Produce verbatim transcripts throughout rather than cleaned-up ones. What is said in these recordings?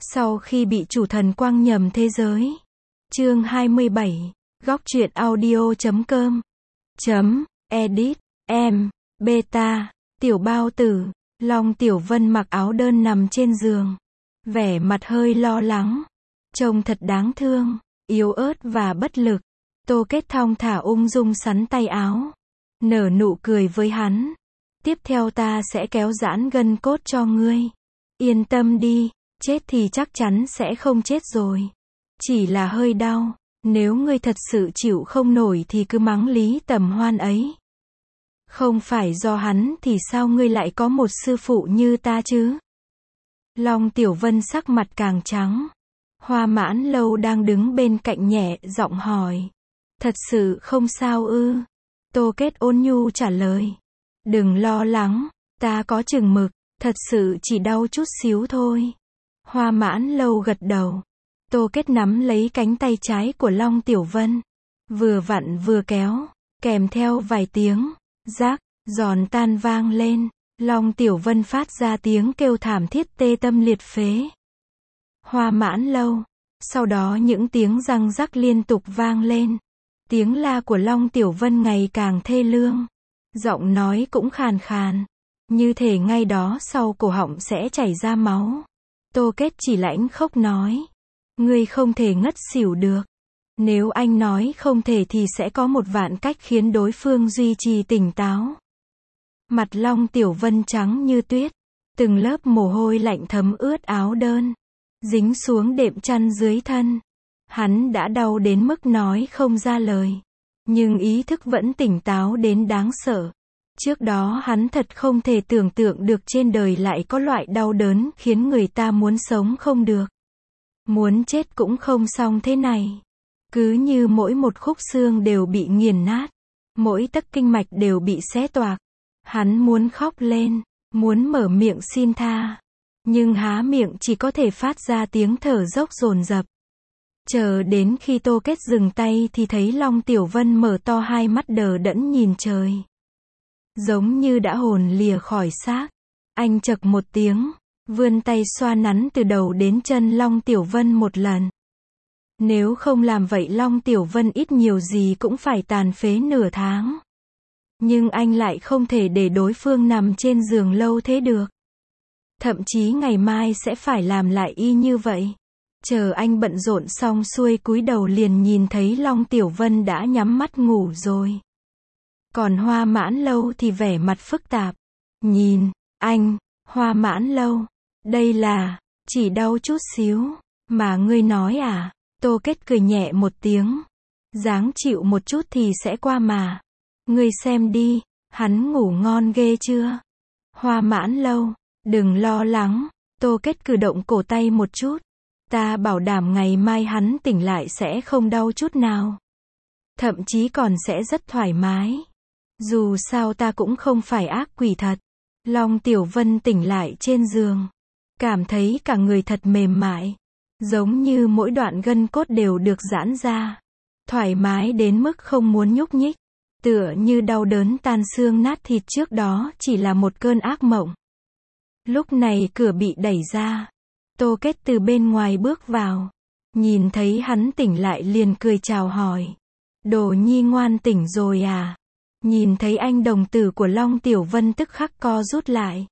Sau khi bị chủ thần quăng nhầm thế giới. Chương hai mươi bảy. Góc truyện audio chấm com. Chấm, edit, em, beta, tiểu bao tử, Long Tiểu Vân mặc áo đơn nằm trên giường. Vẻ mặt hơi lo lắng. Trông thật đáng thương, yếu ớt và bất lực. Tô Kết thong thả ung dung sắn tay áo. Nở nụ cười với hắn. Tiếp theo ta sẽ kéo giãn gân cốt cho ngươi. Yên tâm đi, chết thì chắc chắn sẽ không chết rồi. Chỉ là hơi đau. Nếu ngươi thật sự chịu không nổi thì cứ mắng Lý Tầm Hoan ấy. Không phải do hắn thì sao ngươi lại có một sư phụ như ta chứ? Long Tiểu Vân sắc mặt càng trắng. Hoa Mãn Lâu đang đứng bên cạnh nhẹ giọng hỏi. Thật sự không sao ư? Tô Kết ôn nhu trả lời. Đừng lo lắng, ta có chừng mực, thật sự chỉ đau chút xíu thôi. Hoa Mãn Lâu gật đầu. Tô Kết nắm lấy cánh tay trái của Long Tiểu Vân. Vừa vặn vừa kéo, kèm theo vài tiếng, rác, giòn tan vang lên. Long Tiểu Vân phát ra tiếng kêu thảm thiết tê tâm liệt phế. Hoa Mãn Lâu. Sau đó những tiếng răng rắc liên tục vang lên. Tiếng la của Long Tiểu Vân ngày càng thê lương. Giọng nói cũng khàn khàn. Như thể ngay đó sau cổ họng sẽ chảy ra máu. Tô Kết chỉ lãnh khốc nói. Ngươi không thể ngất xỉu được. Nếu anh nói không thể thì sẽ có một vạn cách khiến đối phương duy trì tỉnh táo. Mặt Long Tiểu Vân trắng như tuyết. Từng lớp mồ hôi lạnh thấm ướt áo đơn. Dính xuống đệm chăn dưới thân. Hắn đã đau đến mức nói không ra lời. Nhưng ý thức vẫn tỉnh táo đến đáng sợ. Trước đó hắn thật không thể tưởng tượng được trên đời lại có loại đau đớn khiến người ta muốn sống không được. Muốn chết cũng không xong thế này. Cứ như mỗi một khúc xương đều bị nghiền nát. Mỗi tấc kinh mạch đều bị xé toạc. Hắn muốn khóc lên, muốn mở miệng xin tha. Nhưng há miệng chỉ có thể phát ra tiếng thở dốc dồn dập. Chờ đến khi Tô Kết dừng tay thì thấy Long Tiểu Vân mở to hai mắt đờ đẫn nhìn trời. Giống như đã hồn lìa khỏi xác. Anh chậc một tiếng, vươn tay xoa nắn từ đầu đến chân Long Tiểu Vân một lần. Nếu không làm vậy Long Tiểu Vân ít nhiều gì cũng phải tàn phế nửa tháng. Nhưng anh lại không thể để đối phương nằm trên giường lâu thế được. Thậm chí ngày mai sẽ phải làm lại y như vậy. Chờ anh bận rộn xong xuôi cúi đầu liền nhìn thấy Long Tiểu Vân đã nhắm mắt ngủ rồi. Còn Hoa Mãn Lâu thì vẻ mặt phức tạp. Nhìn, anh, Hoa Mãn Lâu, đây là, chỉ đau chút xíu, mà ngươi nói à? Tô Kết cười nhẹ một tiếng. Dáng chịu một chút thì sẽ qua mà. Ngươi xem đi, hắn ngủ ngon ghê chưa? Hoa Mãn Lâu, đừng lo lắng. Tô Kết cử động cổ tay một chút. Ta bảo đảm ngày mai hắn tỉnh lại sẽ không đau chút nào. Thậm chí còn sẽ rất thoải mái. Dù sao ta cũng không phải ác quỷ thật. Long Tiểu Vân tỉnh lại trên giường. Cảm thấy cả người thật mềm mại. Giống như mỗi đoạn gân cốt đều được giãn ra. Thoải mái đến mức không muốn nhúc nhích. Tựa như đau đớn tan xương nát thịt trước đó chỉ là một cơn ác mộng. Lúc này cửa bị đẩy ra. Tô Kết từ bên ngoài bước vào. Nhìn thấy hắn tỉnh lại liền cười chào hỏi. Đồ nhi ngoan tỉnh rồi à? Nhìn thấy anh đồng tử của Long Tiểu Vân tức khắc co rút lại.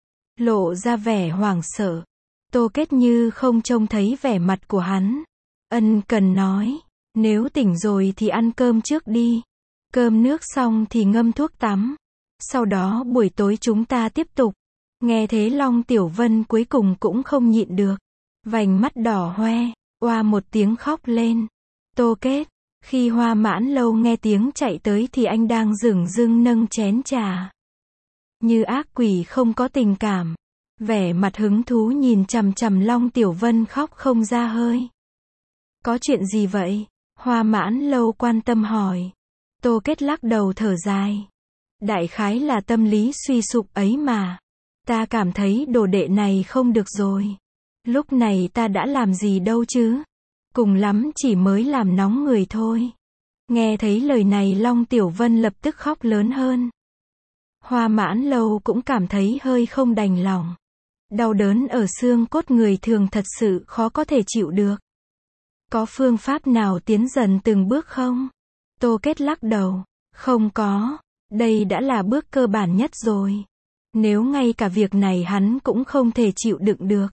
Lộ ra vẻ hoảng sợ. Tô Kết như không trông thấy vẻ mặt của hắn. Ân cần nói. Nếu tỉnh rồi thì ăn cơm trước đi. Cơm nước xong thì ngâm thuốc tắm. Sau đó buổi tối chúng ta tiếp tục. Nghe thế Long Tiểu Vân cuối cùng cũng không nhịn được. Vành mắt đỏ hoe, oa một tiếng khóc lên. Tô Kết, khi Hoa Mãn Lâu nghe tiếng chạy tới thì anh đang dửng dưng nâng chén trà. Như ác quỷ không có tình cảm. Vẻ mặt hứng thú nhìn chằm chằm Long Tiểu Vân khóc không ra hơi. Có chuyện gì vậy? Hoa Mãn Lâu quan tâm hỏi. Tô Kết lắc đầu thở dài. Đại khái là tâm lý suy sụp ấy mà. Ta cảm thấy đồ đệ này không được rồi. Lúc này ta đã làm gì đâu chứ. Cùng lắm chỉ mới làm nóng người thôi. Nghe thấy lời này Long Tiểu Vân lập tức khóc lớn hơn. Hoa Mãn Lâu cũng cảm thấy hơi không đành lòng. Đau đớn ở xương cốt người thường thật sự khó có thể chịu được. Có phương pháp nào tiến dần từng bước không? Tô Kết lắc đầu. Không có. Đây đã là bước cơ bản nhất rồi. Nếu ngay cả việc này hắn cũng không thể chịu đựng được,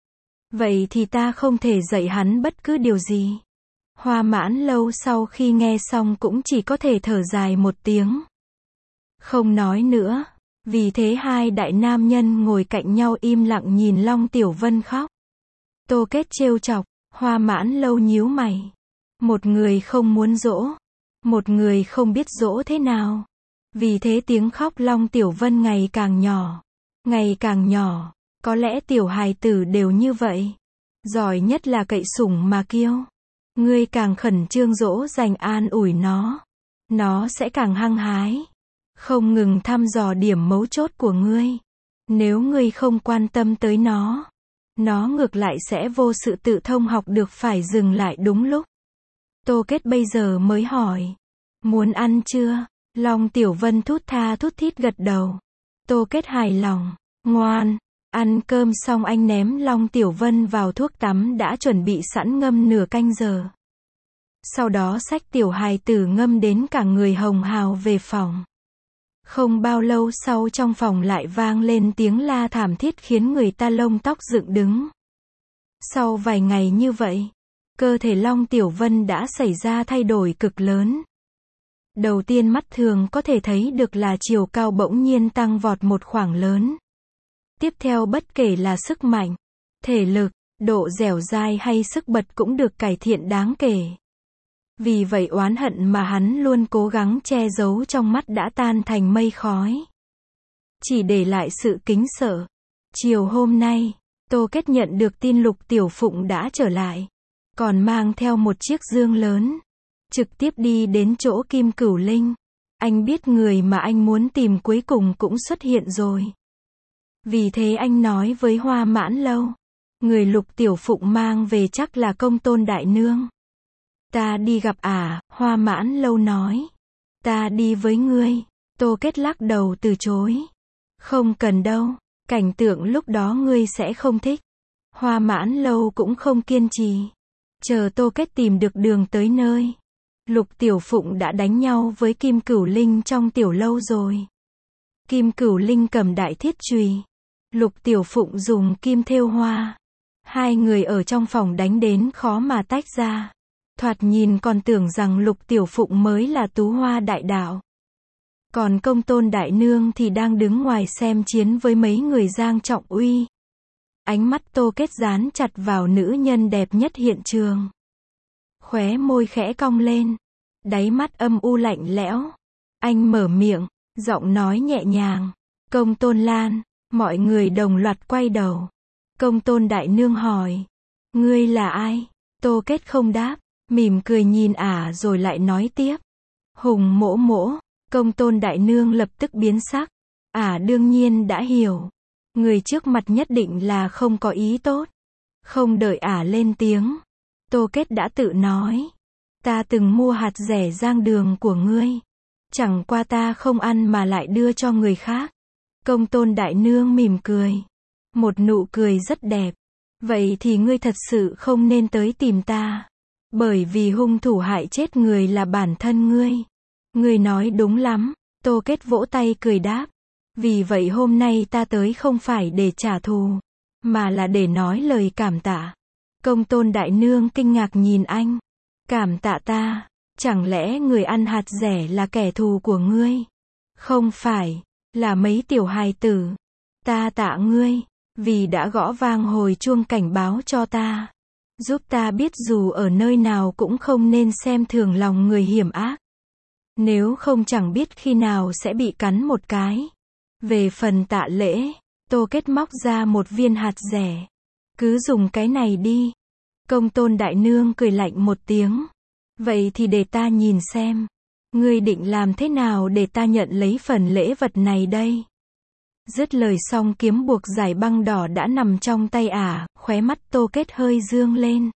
vậy thì ta không thể dạy hắn bất cứ điều gì. Hoa Mãn Lâu sau khi nghe xong cũng chỉ có thể thở dài một tiếng. Không nói nữa. Vì thế hai đại nam nhân ngồi cạnh nhau im lặng nhìn Long Tiểu Vân khóc. Tô Kết trêu chọc, Hoa Mãn Lâu nhíu mày. Một người không muốn dỗ, một người không biết dỗ thế nào. Vì thế tiếng khóc Long Tiểu Vân ngày càng nhỏ, ngày càng nhỏ. Có lẽ tiểu hài tử đều như vậy. Giỏi nhất là cậy sủng mà kiêu. Ngươi càng khẩn trương dỗ dành an ủi nó, nó sẽ càng hăng hái, không ngừng thăm dò điểm mấu chốt của ngươi. Nếu ngươi không quan tâm tới nó, nó ngược lại sẽ vô sự tự thông học được phải dừng lại đúng lúc. Tô Kết bây giờ mới hỏi. Muốn ăn chưa? Long Tiểu Vân thút tha thút thít gật đầu. Tô Kết hài lòng. Ngoan. Ăn cơm xong anh ném Long Tiểu Vân vào thuốc tắm đã chuẩn bị sẵn ngâm nửa canh giờ. Sau đó xách tiểu hài tử ngâm đến cả người hồng hào về phòng. Không bao lâu sau trong phòng lại vang lên tiếng la thảm thiết khiến người ta lông tóc dựng đứng. Sau vài ngày như vậy, cơ thể Long Tiểu Vân đã xảy ra thay đổi cực lớn. Đầu tiên mắt thường có thể thấy được là chiều cao bỗng nhiên tăng vọt một khoảng lớn. Tiếp theo bất kể là sức mạnh, thể lực, độ dẻo dai hay sức bật cũng được cải thiện đáng kể. Vì vậy oán hận mà hắn luôn cố gắng che giấu trong mắt đã tan thành mây khói, chỉ để lại sự kính sợ. Chiều hôm nay, Tô Kết nhận được tin Lục Tiểu Phụng đã trở lại, còn mang theo một chiếc dương lớn, trực tiếp đi đến chỗ Kim Cửu Linh. Anh biết người mà anh muốn tìm cuối cùng cũng xuất hiện rồi. Vì thế anh nói với Hoa Mãn Lâu, người Lục Tiểu Phụng mang về chắc là Công Tôn đại nương. Ta đi gặp ả, à, Hoa Mãn Lâu nói. Ta đi với ngươi. Tô Kết lắc đầu từ chối. Không cần đâu, cảnh tượng lúc đó ngươi sẽ không thích. Hoa Mãn Lâu cũng không kiên trì. Chờ Tô Kết tìm được đường tới nơi, Lục Tiểu Phụng đã đánh nhau với Kim Cửu Linh trong tiểu lâu rồi. Kim Cửu Linh cầm đại thiết chùy, Lục Tiểu Phụng dùng kim thêu hoa. Hai người ở trong phòng đánh đến khó mà tách ra. Thoạt nhìn còn tưởng rằng Lục Tiểu Phụng mới là tú hoa đại đạo. Còn Công Tôn đại nương thì đang đứng ngoài xem chiến với mấy người Giang Trọng Uy. Ánh mắt Tô Kết dán chặt vào nữ nhân đẹp nhất hiện trường. Khóe môi khẽ cong lên, đáy mắt âm u lạnh lẽo. Anh mở miệng, giọng nói nhẹ nhàng. Công Tôn Lan. Mọi người đồng loạt quay đầu. Công Tôn đại nương hỏi. Ngươi là ai? Tô Kết không đáp, mỉm cười nhìn ả rồi lại nói tiếp. Hùng mỗ mỗ. Công Tôn đại nương lập tức biến sắc. Ả đương nhiên đã hiểu. Người trước mặt nhất định là không có ý tốt. Không đợi ả lên tiếng, Tô Kết đã tự nói. Ta từng mua hạt rẻ Giang Đường của ngươi. Chẳng qua ta không ăn mà lại đưa cho người khác. Công Tôn đại nương mỉm cười. Một nụ cười rất đẹp. Vậy thì ngươi thật sự không nên tới tìm ta. Bởi vì hung thủ hại chết người là bản thân ngươi. Ngươi nói đúng lắm. Tô Kết vỗ tay cười đáp. Vì vậy hôm nay ta tới không phải để trả thù, mà là để nói lời cảm tạ. Công Tôn đại nương kinh ngạc nhìn anh. Cảm tạ ta? Chẳng lẽ người ăn hạt rẻ là kẻ thù của ngươi? Không phải, là mấy tiểu hài tử. Ta tạ ngươi, vì đã gõ vang hồi chuông cảnh báo cho ta. Giúp ta biết dù ở nơi nào cũng không nên xem thường lòng người hiểm ác. Nếu không chẳng biết khi nào sẽ bị cắn một cái. Về phần tạ lễ, Tô Kết móc ra một viên hạt rẻ. Cứ dùng cái này đi. Công Tôn đại nương cười lạnh một tiếng. Vậy thì để ta nhìn xem. Ngươi định làm thế nào để ta nhận lấy phần lễ vật này đây? Dứt lời xong kiếm buộc giải băng đỏ đã nằm trong tay ả, khóe mắt Tô Kết hơi dương lên.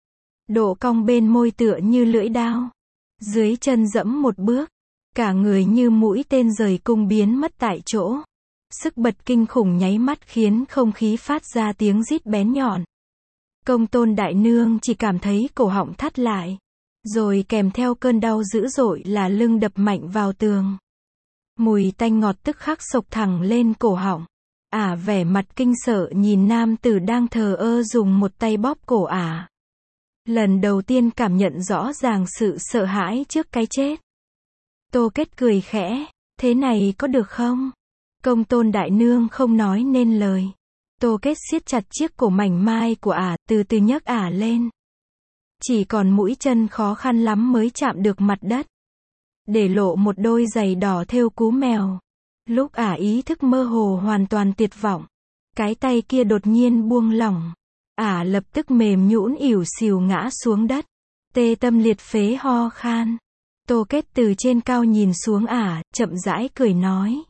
Độ cong bên môi tựa như lưỡi dao. Dưới chân dẫm một bước, cả người như mũi tên rời cung biến mất tại chỗ. Sức bật kinh khủng nháy mắt khiến không khí phát ra tiếng rít bén nhọn. Công tôn đại nương chỉ cảm thấy cổ họng thắt lại. Rồi kèm theo cơn đau dữ dội là lưng đập mạnh vào tường. Mùi tanh ngọt tức khắc xộc thẳng lên cổ họng. Ả vẻ mặt kinh sợ nhìn nam tử đang thờ ơ dùng một tay bóp cổ ả. Lần đầu tiên cảm nhận rõ ràng sự sợ hãi trước cái chết. Tô Kết cười khẽ, thế này có được không? Công tôn đại nương không nói nên lời. Tô Kết siết chặt chiếc cổ mảnh mai của ả, từ từ nhấc ả lên. Chỉ còn mũi chân khó khăn lắm mới chạm được mặt đất. Để lộ một đôi giày đỏ thêu cú mèo. Lúc ả ý thức mơ hồ hoàn toàn tuyệt vọng. Cái tay kia đột nhiên buông lỏng. Ả lập tức mềm nhũn ỉu xìu ngã xuống đất. Tê tâm liệt phế ho khan. Tô Kết từ trên cao nhìn xuống ả, chậm rãi cười nói.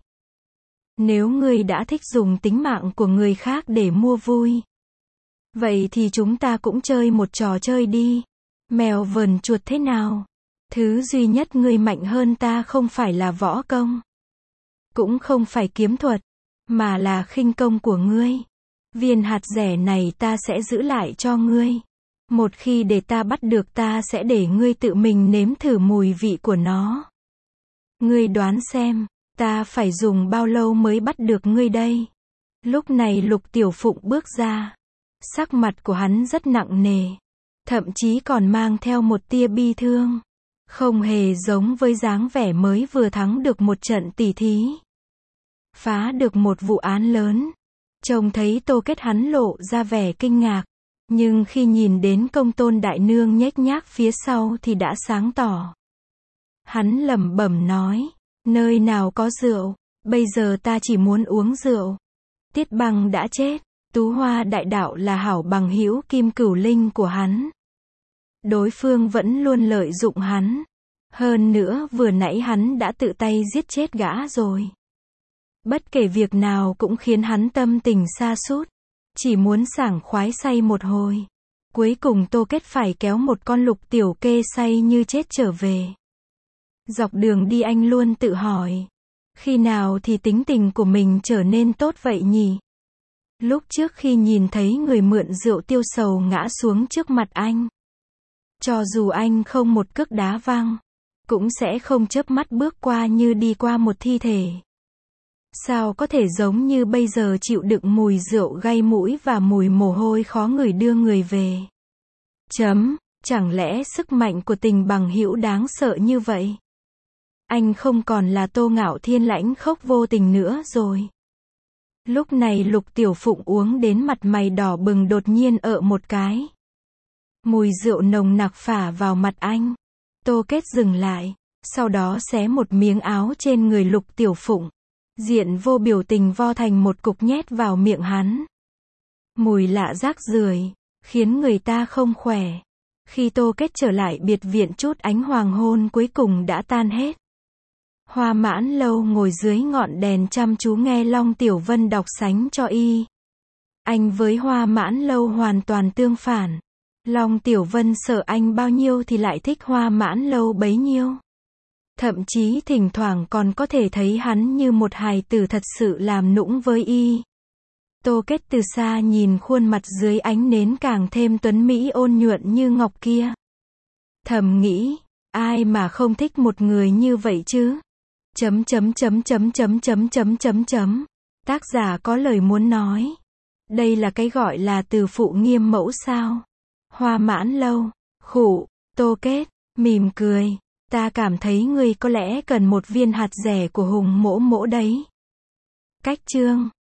Nếu ngươi đã thích dùng tính mạng của người khác để mua vui. Vậy thì chúng ta cũng chơi một trò chơi đi. Mèo vờn chuột thế nào? Thứ duy nhất ngươi mạnh hơn ta không phải là võ công. Cũng không phải kiếm thuật. Mà là khinh công của ngươi. Viên hạt rẻ này ta sẽ giữ lại cho ngươi. Một khi để ta bắt được ta sẽ để ngươi tự mình nếm thử mùi vị của nó. Ngươi đoán xem, ta phải dùng bao lâu mới bắt được ngươi đây? Lúc này Lục Tiểu Phụng bước ra. Sắc mặt của hắn rất nặng nề. Thậm chí còn mang theo một tia bi thương. Không hề giống với dáng vẻ mới vừa thắng được một trận tỉ thí. Phá được một vụ án lớn. Trông thấy Tô Kết hắn lộ ra vẻ kinh ngạc. Nhưng khi nhìn đến công tôn đại nương nhếch nhác phía sau thì đã sáng tỏ. Hắn lẩm bẩm nói. Nơi nào có rượu, bây giờ ta chỉ muốn uống rượu. Tiết Băng đã chết. Tú Hoa đại đạo là hảo bằng hữu Kim Cửu Linh của hắn. Đối phương vẫn luôn lợi dụng hắn. Hơn nữa vừa nãy hắn đã tự tay giết chết gã rồi. Bất kể việc nào cũng khiến hắn tâm tình sa sút. Chỉ muốn sảng khoái say một hồi. Cuối cùng Tô Kết phải kéo một con Lục Tiểu Kê say như chết trở về. Dọc đường đi anh luôn tự hỏi. Khi nào thì tính tình của mình trở nên tốt vậy nhỉ? Lúc trước khi nhìn thấy người mượn rượu tiêu sầu ngã xuống trước mặt anh. Cho dù anh không một cước đá văng. Cũng sẽ không chớp mắt bước qua như đi qua một thi thể. Sao có thể giống như bây giờ chịu đựng mùi rượu gây mũi và mùi mồ hôi khó ngửi đưa người về. Chấm, chẳng lẽ sức mạnh của tình bằng hữu đáng sợ như vậy? Anh không còn là Tô Ngạo Thiên lãnh khốc vô tình nữa rồi. Lúc này Lục Tiểu Phụng uống đến mặt mày đỏ bừng đột nhiên ợ một cái. Mùi rượu nồng nặc phả vào mặt anh. Tô Kết dừng lại, sau đó xé một miếng áo trên người Lục Tiểu Phụng. Diện vô biểu tình vo thành một cục nhét vào miệng hắn. Mùi lạ rác rưởi, khiến người ta không khỏe. Khi Tô Kết trở lại biệt viện chút ánh hoàng hôn cuối cùng đã tan hết. Hoa Mãn Lâu ngồi dưới ngọn đèn chăm chú nghe Long Tiểu Vân đọc sánh cho y. Anh với Hoa Mãn Lâu hoàn toàn tương phản. Long Tiểu Vân sợ anh bao nhiêu thì lại thích Hoa Mãn Lâu bấy nhiêu. Thậm chí thỉnh thoảng còn có thể thấy hắn như một hài tử thật sự làm nũng với y. Tô Kết từ xa nhìn khuôn mặt dưới ánh nến càng thêm tuấn mỹ ôn nhuận như ngọc kia. Thầm nghĩ, ai mà không thích một người như vậy chứ? Chấm chấm chấm chấm chấm chấm chấm chấm chấm. Tác giả có lời muốn nói. Đây là cái gọi là từ phụ nghiêm mẫu sao? Hoa Mãn Lâu, khụ, Tô Kết, mỉm cười. Ta cảm thấy ngươi có lẽ cần một viên hạt rẻ của Hùng Mỗ Mỗ đấy. Cách chương